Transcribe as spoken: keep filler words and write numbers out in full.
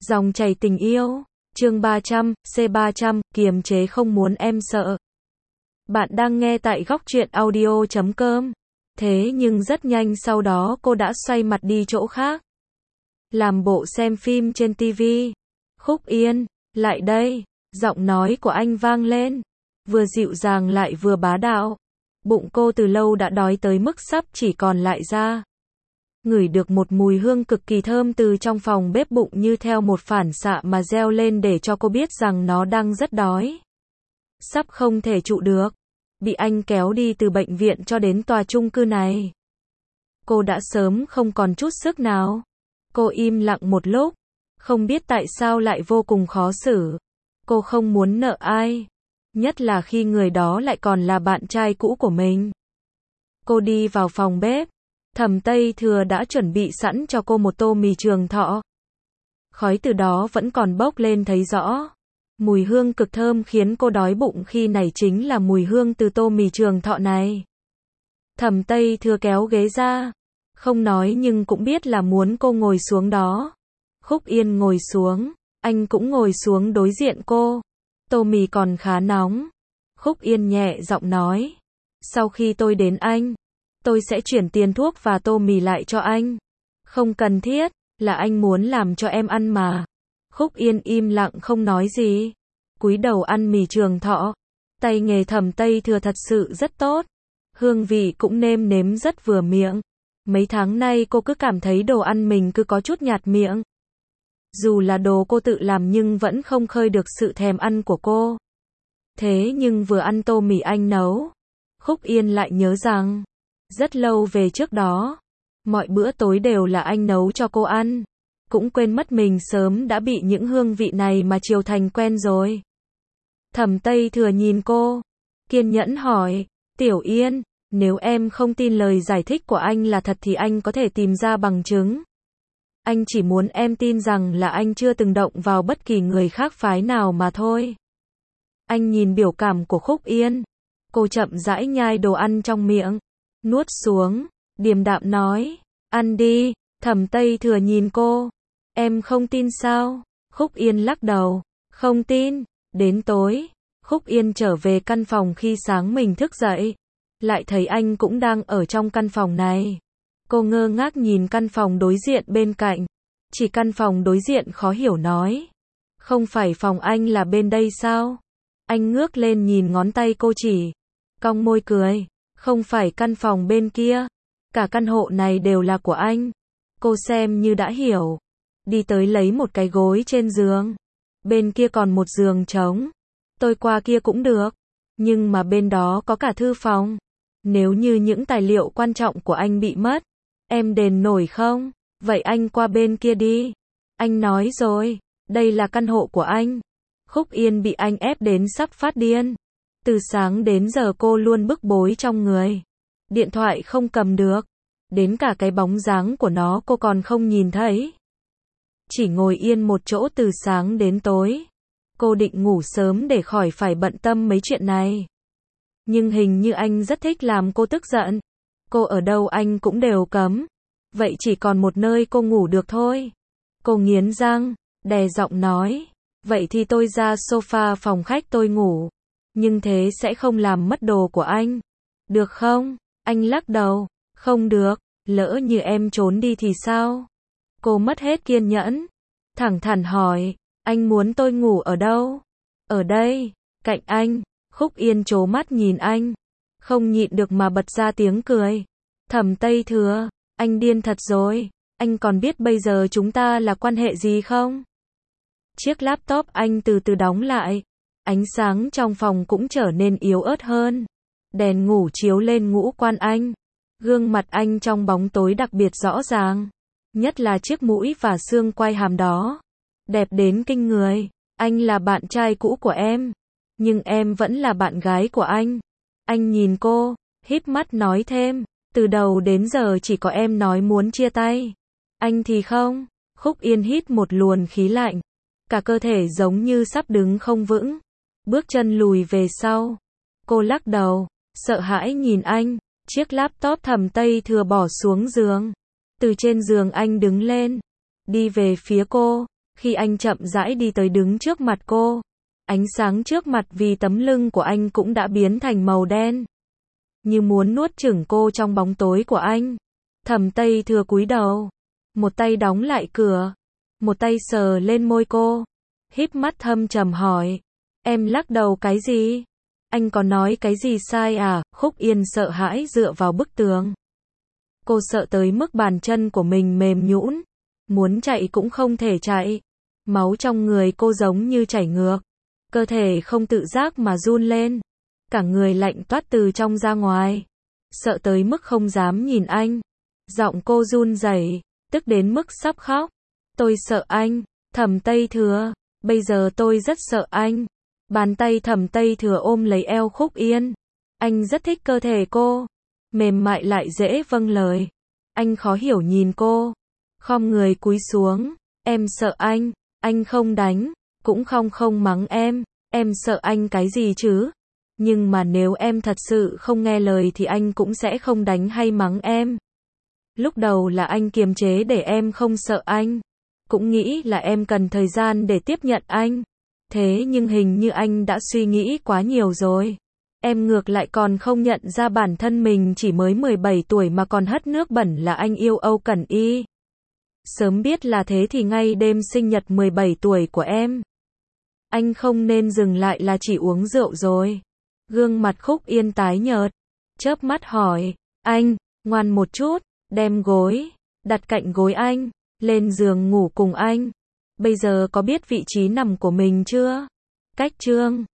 Dòng chảy tình yêu, chương ba trăm, C ba trăm, kiềm chế không muốn em sợ. Bạn đang nghe tại góc truyện audio chấm com. Thế nhưng rất nhanh sau đó cô đã xoay mặt đi chỗ khác. Làm bộ xem phim trên tivi. Khúc Yên, lại đây, giọng nói của anh vang lên. Vừa dịu dàng lại vừa bá đạo. Bụng cô từ lâu đã đói tới mức sắp chỉ còn lại da. Ngửi được một mùi hương cực kỳ thơm từ trong phòng bếp, bụng như theo một phản xạ mà reo lên để cho cô biết rằng nó đang rất đói. Sắp không thể trụ được. Bị anh kéo đi từ bệnh viện cho đến tòa chung cư này. Cô đã sớm không còn chút sức nào. Cô im lặng một lúc. Không biết tại sao lại vô cùng khó xử. Cô không muốn nợ ai. Nhất là khi người đó lại còn là bạn trai cũ của mình. Cô đi vào phòng bếp. Thẩm Tây Thừa đã chuẩn bị sẵn cho cô một tô mì Trường Thọ. Khói từ đó vẫn còn bốc lên thấy rõ. Mùi hương cực thơm khiến cô đói bụng khi này chính là mùi hương từ tô mì Trường Thọ này. Thẩm Tây Thừa kéo ghế ra. Không nói nhưng cũng biết là muốn cô ngồi xuống đó. Khúc Yên ngồi xuống. Anh cũng ngồi xuống đối diện cô. Tô mì còn khá nóng. Khúc Yên nhẹ giọng nói. Sau khi tôi đến anh, tôi sẽ chuyển tiền thuốc và tô mì lại cho anh. Không cần thiết, là anh muốn làm cho em ăn mà. Khúc Yên im lặng không nói gì. Cúi đầu ăn mì Trường Thọ. Tay nghề Thẩm Tây Thừa thật sự rất tốt. Hương vị cũng nêm nếm rất vừa miệng. Mấy tháng nay cô cứ cảm thấy đồ ăn mình cứ có chút nhạt miệng. Dù là đồ cô tự làm nhưng vẫn không khơi được sự thèm ăn của cô. Thế nhưng vừa ăn tô mì anh nấu, Khúc Yên lại nhớ rằng rất lâu về trước đó, mọi bữa tối đều là anh nấu cho cô ăn. Cũng quên mất mình sớm đã bị những hương vị này mà chiều thành quen rồi. Thẩm Tây Thừa nhìn cô, kiên nhẫn hỏi, Tiểu Yên, nếu em không tin lời giải thích của anh là thật thì anh có thể tìm ra bằng chứng. Anh chỉ muốn em tin rằng là anh chưa từng động vào bất kỳ người khác phái nào mà thôi. Anh nhìn biểu cảm của Khúc Yên. Cô chậm rãi nhai đồ ăn trong miệng. Nuốt xuống, điềm đạm nói, ăn đi. Thẩm Tây Thừa nhìn cô. Em không tin sao? Khúc Yên lắc đầu, không tin. Đến tối, Khúc Yên trở về căn phòng khi sáng mình thức dậy. Lại thấy anh cũng đang ở trong căn phòng này. Cô ngơ ngác nhìn căn phòng đối diện bên cạnh. Chỉ căn phòng đối diện khó hiểu nói. Không phải phòng anh là bên đây sao? Anh ngước lên nhìn ngón tay cô chỉ. Cong môi cười. Không phải căn phòng bên kia. Cả căn hộ này đều là của anh. Cô xem như đã hiểu. Đi tới lấy một cái gối trên giường. Bên kia còn một giường trống. Tôi qua kia cũng được. Nhưng mà bên đó có cả thư phòng. Nếu như những tài liệu quan trọng của anh bị mất, em đền nổi không? Vậy anh qua bên kia đi. Anh nói rồi, đây là căn hộ của anh. Khúc Yên bị anh ép đến sắp phát điên. Từ sáng đến giờ cô luôn bức bối trong người. Điện thoại không cầm được. Đến cả cái bóng dáng của nó cô còn không nhìn thấy. Chỉ ngồi yên một chỗ từ sáng đến tối. Cô định ngủ sớm để khỏi phải bận tâm mấy chuyện này. Nhưng hình như anh rất thích làm cô tức giận. Cô ở đâu anh cũng đều cấm. Vậy chỉ còn một nơi cô ngủ được thôi. Cô nghiến răng, đè giọng nói. Vậy thì tôi ra sofa phòng khách tôi ngủ. Nhưng thế sẽ không làm mất đồ của anh. Được không? Anh lắc đầu. Không được, lỡ như em trốn đi thì sao? Cô mất hết kiên nhẫn. Thẳng thắn hỏi, anh muốn tôi ngủ ở đâu? Ở đây, cạnh anh. Khúc Yên trố mắt nhìn anh. Không nhịn được mà bật ra tiếng cười. Thẩm Tây Thừa, anh điên thật rồi. Anh còn biết bây giờ chúng ta là quan hệ gì không? Chiếc laptop anh từ từ đóng lại. Ánh sáng trong phòng cũng trở nên yếu ớt hơn. Đèn ngủ chiếu lên ngũ quan anh. Gương mặt anh trong bóng tối đặc biệt rõ ràng. Nhất là chiếc mũi và xương quai hàm đó. Đẹp đến kinh người. Anh là bạn trai cũ của em. Nhưng em vẫn là bạn gái của anh. Anh nhìn cô, híp mắt nói thêm. Từ đầu đến giờ chỉ có em nói muốn chia tay. Anh thì không. Khúc Yên hít một luồng khí lạnh. Cả cơ thể giống như sắp đứng không vững. Bước chân lùi về sau. Cô lắc đầu, sợ hãi nhìn anh. Chiếc laptop Thẩm Tây Thừa bỏ xuống giường. Từ trên giường anh đứng lên. Đi về phía cô. Khi anh chậm rãi đi tới đứng trước mặt cô, ánh sáng trước mặt vì tấm lưng của anh cũng đã biến thành màu đen, như muốn nuốt chửng cô trong bóng tối của anh. Thẩm Tây Thừa cúi đầu, một tay đóng lại cửa, một tay sờ lên môi cô, híp mắt thâm trầm hỏi, em lắc đầu cái gì? Anh có nói cái gì sai à? Khúc Yên sợ hãi dựa vào bức tường. Cô sợ tới mức bàn chân của mình mềm nhũn, muốn chạy cũng không thể chạy. Máu trong người cô giống như chảy ngược, cơ thể không tự giác mà run lên, cả người lạnh toát từ trong ra ngoài, sợ tới mức không dám nhìn anh. Giọng cô run rẩy, tức đến mức sắp khóc. Tôi sợ anh, Thẩm Tây Thừa, bây giờ tôi rất sợ anh. Bàn tay Thẩm Tây Thừa ôm lấy eo Khúc Yên. Anh rất thích cơ thể cô, mềm mại lại dễ vâng lời. Anh khó hiểu nhìn cô, khom người cúi xuống. Em sợ anh, anh không đánh, cũng không không mắng em. Em sợ anh cái gì chứ? Nhưng mà nếu em thật sự không nghe lời thì anh cũng sẽ không đánh hay mắng em. Lúc đầu là anh kiềm chế để em không sợ anh, cũng nghĩ là em cần thời gian để tiếp nhận anh. Thế nhưng hình như anh đã suy nghĩ quá nhiều rồi. Em ngược lại còn không nhận ra bản thân mình chỉ mới mười bảy tuổi mà còn hất nước bẩn là anh yêu Âu Cẩn Y. Sớm biết là thế thì ngay đêm sinh nhật mười bảy tuổi của em, anh không nên dừng lại là chỉ uống rượu rồi. Gương mặt Khúc Yên tái nhợt, chớp mắt hỏi, anh, ngoan một chút, đem gối đặt cạnh gối anh, lên giường ngủ cùng anh. Bây giờ có biết vị trí nằm của mình chưa? Cách chương